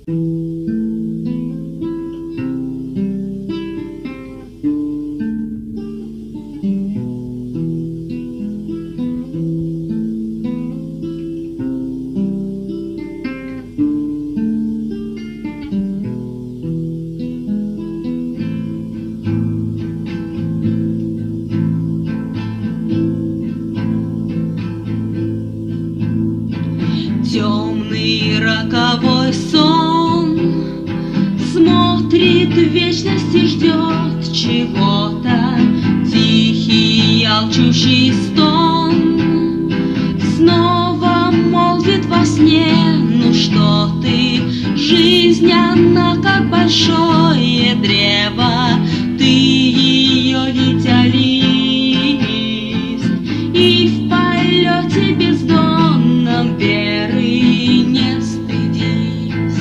Темный роковой сон смотрит в вечность и ждет чего-то. Тихий алчущий стон снова молвит во сне: ну что ты, жизнь она как большое древо, ты ее дитя лист, и в полете бездонном веры не стыдись.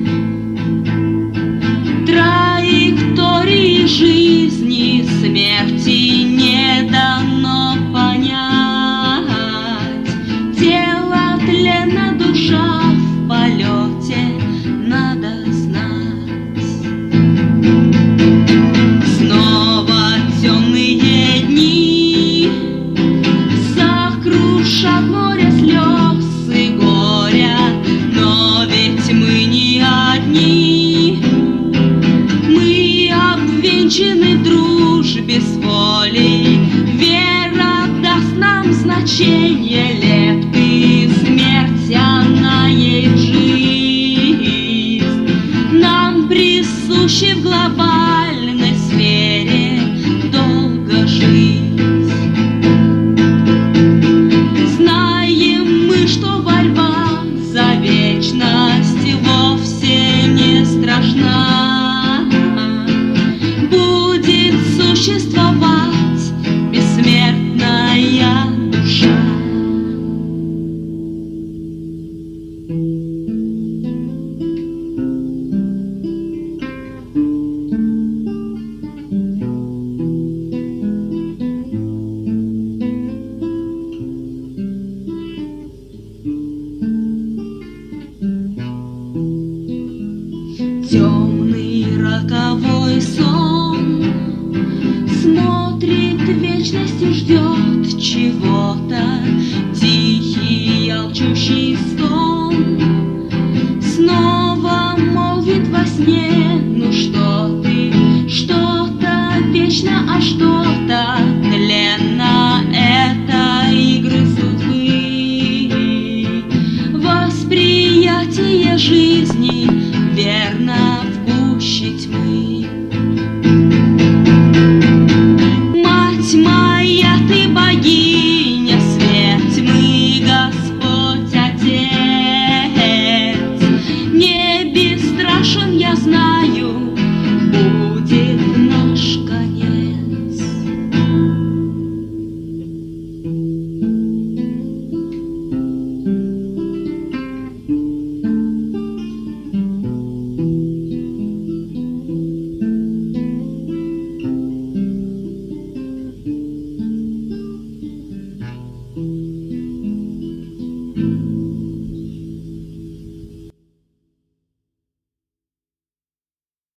Траектории жизни смерти не дано понять. Тело тленно, душа в полете, надо знать. Снова темные дни сокрушат море слез и горя, но ведь мы не одни. Мы обвенчаны в дружбе с волей, вера даст нам значение лепты, смерть она есть жизнь. Нам присуще в глобальной сфере долго жить. Знаем мы, что борьба за вечность вовсе не страшна. Будет существовать бессмертная душа. Темный роковой сон смотрит в вечность и ждет чего-то. Тихий алчущий стон снова молвит во сне: ну что ты, что-то вечно, а что